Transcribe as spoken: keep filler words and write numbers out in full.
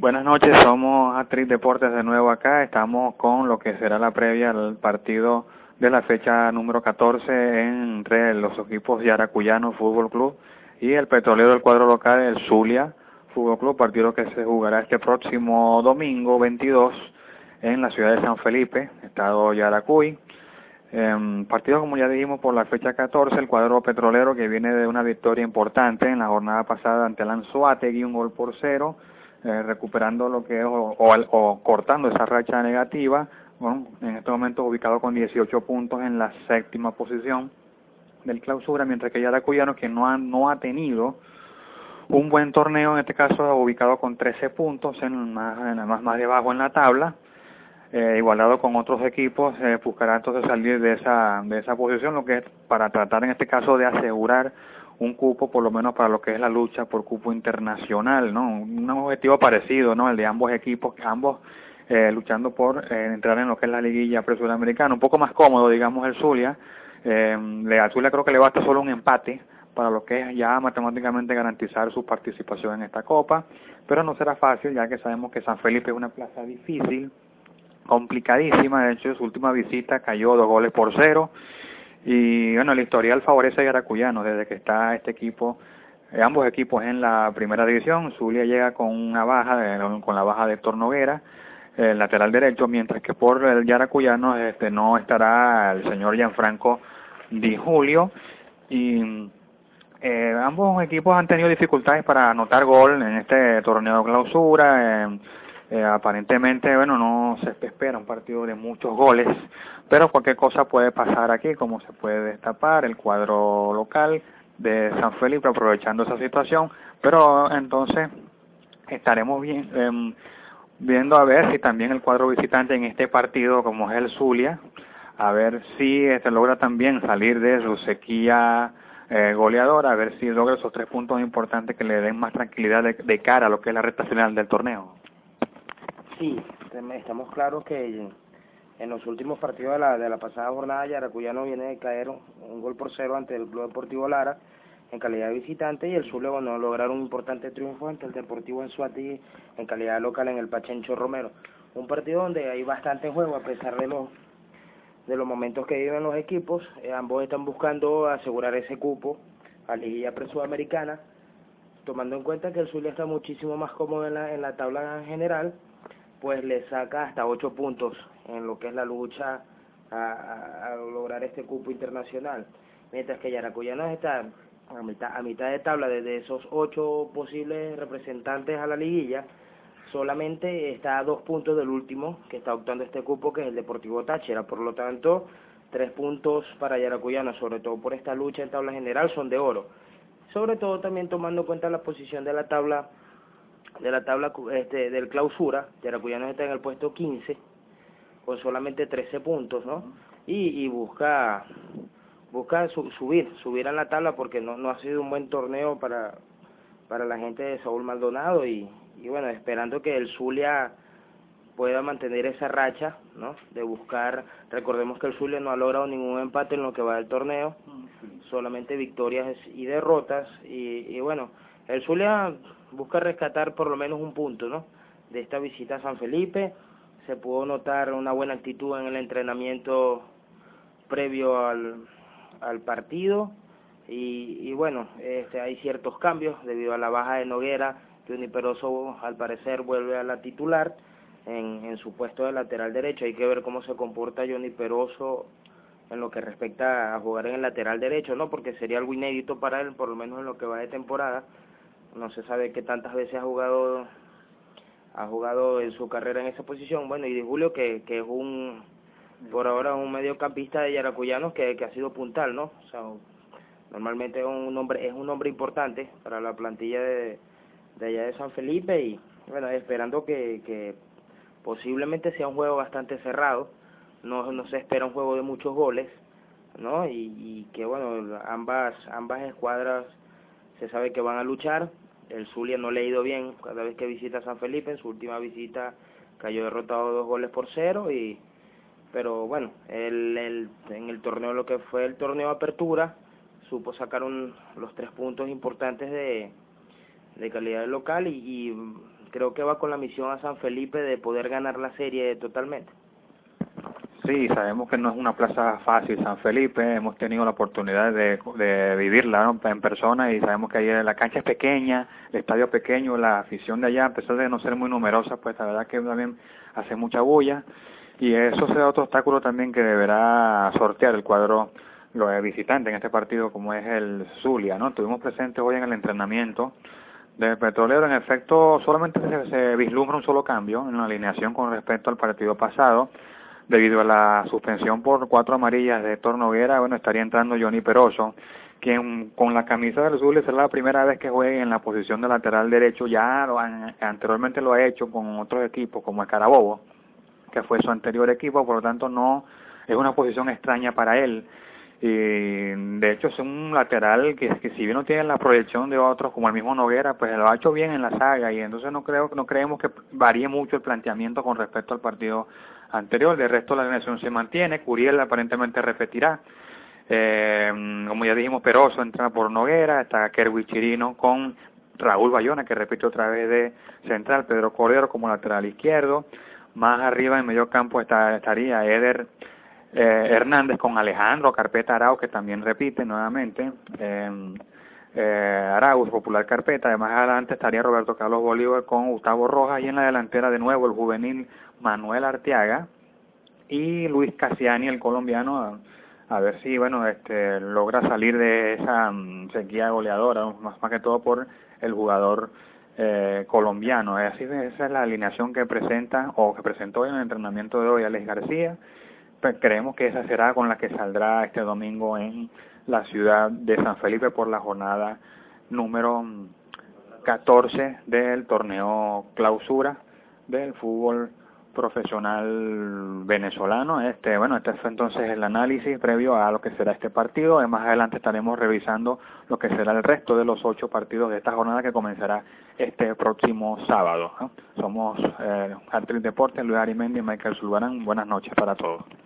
Buenas noches, somos Actriz Deportes de nuevo acá. Estamos con lo que será la previa al partido de la fecha número catorce entre los equipos Yaracuyano Fútbol Club y el Petrolero del cuadro local, el Zulia Fútbol Club, partido que se jugará este próximo domingo veintidós en la ciudad de San Felipe, estado Yaracuy. Eh, partido, como ya dijimos, por la fecha catorce, el cuadro petrolero que viene de una victoria importante en la jornada pasada ante el Anzoátegui, un gol por cero, eh, recuperando lo que es, o, o, o cortando esa racha negativa. Bueno, en este momento ubicado con dieciocho puntos en la séptima posición del clausura, mientras que Yaracuyano, que no ha, no ha tenido un buen torneo, en este caso ubicado con trece puntos, en más, en más, más debajo en la tabla. Eh, igualado con otros equipos, eh, buscará entonces salir de esa de esa posición, lo que es para tratar en este caso de asegurar un cupo, por lo menos para lo que es la lucha por cupo internacional, ¿no? Un objetivo parecido, ¿no? El de ambos equipos, ambos eh, luchando por eh, entrar en lo que es la liguilla pre-sudamericana, un poco más cómodo, digamos, el Zulia. Eh, le, al Zulia creo que le basta solo un empate para lo que es ya matemáticamente garantizar su participación en esta copa, pero no será fácil, ya que sabemos que San Felipe es una plaza difícil, complicadísima. De hecho, su última visita cayó dos goles por cero, y bueno, el historial favorece a Yaracuyano desde que está este equipo, eh, ambos equipos en la primera división. Zulia llega con una baja, de, con la baja de Héctor Noguera, el lateral derecho, mientras que por el Yaracuyano este, no estará el señor Gianfranco Di Julio, y eh, ambos equipos han tenido dificultades para anotar gol en este torneo de clausura. eh, Eh, aparentemente, bueno, no se espera un partido de muchos goles, pero cualquier cosa puede pasar aquí, como se puede destapar el cuadro local de San Felipe aprovechando esa situación. Pero entonces estaremos bien, eh, viendo a ver si también el cuadro visitante en este partido, como es el Zulia, a ver si este logra también salir de su sequía eh, goleadora, a ver si logra esos tres puntos importantes que le den más tranquilidad de, de cara a lo que es la recta final del torneo. Sí, estamos claros que en los últimos partidos de la, de la pasada jornada Yaracuyano viene de caer un, un gol por cero ante el Club Deportivo Lara en calidad de visitante, y el Zulia, bueno, lograron un importante triunfo ante el Deportivo Anzoátegui en calidad local en el Pachencho Romero. Un partido donde hay bastante juego a pesar de los de los momentos que viven los equipos. Eh, ambos están buscando asegurar ese cupo a Liguilla Pre-Sudamericana, tomando en cuenta que el Zulia está muchísimo más cómodo en la, en la tabla general, pues le saca hasta ocho puntos en lo que es la lucha a, a, a lograr este cupo internacional, mientras que Yaracuyano está a mitad, a mitad de tabla. Desde esos ocho posibles representantes a la liguilla, solamente está a dos puntos del último que está optando este cupo, que es el Deportivo Táchira. Por lo tanto, tres puntos para Yaracuyano, sobre todo por esta lucha en tabla general, son de oro, sobre todo también tomando en cuenta la posición de la tabla de la tabla este, del clausura. Yaracuyano está en el puesto quince con solamente trece puntos, ¿no? Y, y busca busca su, subir, subir a la tabla, porque no, no ha sido un buen torneo para para la gente de Saúl Maldonado, y, y bueno, esperando que el Zulia pueda mantener esa racha, ¿no? De buscar, recordemos que el Zulia no ha logrado ningún empate en lo que va del torneo, solamente victorias y derrotas, y, y bueno, el Zulia busca rescatar por lo menos un punto, ¿no? De esta visita a San Felipe. Se pudo notar una buena actitud en el entrenamiento previo al, al partido, y, y bueno, este, hay ciertos cambios debido a la baja de Noguera. Johnny Peroso al parecer vuelve a la titular en, en su puesto de lateral derecho. Hay que ver cómo se comporta Johnny Peroso en lo que respecta a jugar en el lateral derecho, ¿no? Porque sería algo inédito para él, por lo menos en lo que va de temporada. No se sabe qué tantas veces ha jugado ha jugado en su carrera en esa posición. Bueno, y Di Julio, que, que es un, por ahora, un mediocampista de Yaracuyanos que, que ha sido puntal, ¿no? O sea, normalmente es un hombre, es un hombre importante para la plantilla de, de allá de San Felipe, y bueno, esperando que, que posiblemente sea un juego bastante cerrado. No, no se espera un juego de muchos goles, ¿no? Y, y que bueno, ambas, ambas escuadras se sabe que van a luchar. El Zulia no le ha ido bien cada vez que visita San Felipe. En su última visita cayó derrotado dos goles por cero, y pero bueno, el, el, en el torneo, lo que fue el torneo de apertura, supo sacar un, los tres puntos importantes de, de calidad local, y, y creo que va con la misión a San Felipe de poder ganar la serie totalmente. Sí, sabemos que no es una plaza fácil San Felipe, hemos tenido la oportunidad de, de vivirla, ¿no?, en persona, y sabemos que ahí la cancha es pequeña, el estadio pequeño, la afición de allá, a pesar de no ser muy numerosa, pues la verdad que también hace mucha bulla, y eso será otro obstáculo también que deberá sortear el cuadro lo de visitante en este partido, como es el Zulia, ¿no? Estuvimos presentes hoy en el entrenamiento del Petrolero. En efecto, solamente se, se vislumbra un solo cambio en la alineación con respecto al partido pasado. Debido a la suspensión por cuatro amarillas de Héctor Noguera, bueno, estaría entrando Johnny Peroso, quien con la camisa del Zulia será la primera vez que juegue en la posición de lateral derecho. Ya lo han, anteriormente lo ha hecho con otros equipos como Escarabobo, que fue su anterior equipo, por lo tanto no es una posición extraña para él. Y de hecho es un lateral que, que si bien no tiene la proyección de otros como el mismo Noguera, pues lo ha hecho bien en la saga, y entonces no creo no creemos que varíe mucho el planteamiento con respecto al partido anterior. De resto la alineación se mantiene. Curiel aparentemente repetirá, eh, como ya dijimos, Peroso entra por Noguera, está Kerwin Chirino con Raúl Bayona, que repite otra vez de central, Pedro Cordero como lateral izquierdo. Más arriba en medio campo está, estaría Eder Eh, Hernández con Alejandro Carpeta Arauz, que también repite nuevamente, eh, eh, Arauz, popular Carpeta. Además adelante estaría Roberto Carlos Bolívar con Gustavo Rojas, y en la delantera de nuevo el juvenil Manuel Arteaga y Luis Casiani, el colombiano, a, a ver si bueno este logra salir de esa um, sequía goleadora, más, más que todo por el jugador eh, colombiano. Así, esa es la alineación que presenta o que presentó en el entrenamiento de hoy Alex García. Creemos que esa será con la que saldrá este domingo en la ciudad de San Felipe por la jornada número catorce del torneo clausura del fútbol profesional venezolano. Este, bueno, este fue entonces el análisis previo a lo que será este partido. Más adelante estaremos revisando lo que será el resto de los ocho partidos de esta jornada que comenzará este próximo sábado, ¿no? Somos eh, Hat Trick Deportes, Luis Arimendi y Michael Zulbarán. Buenas noches para todos.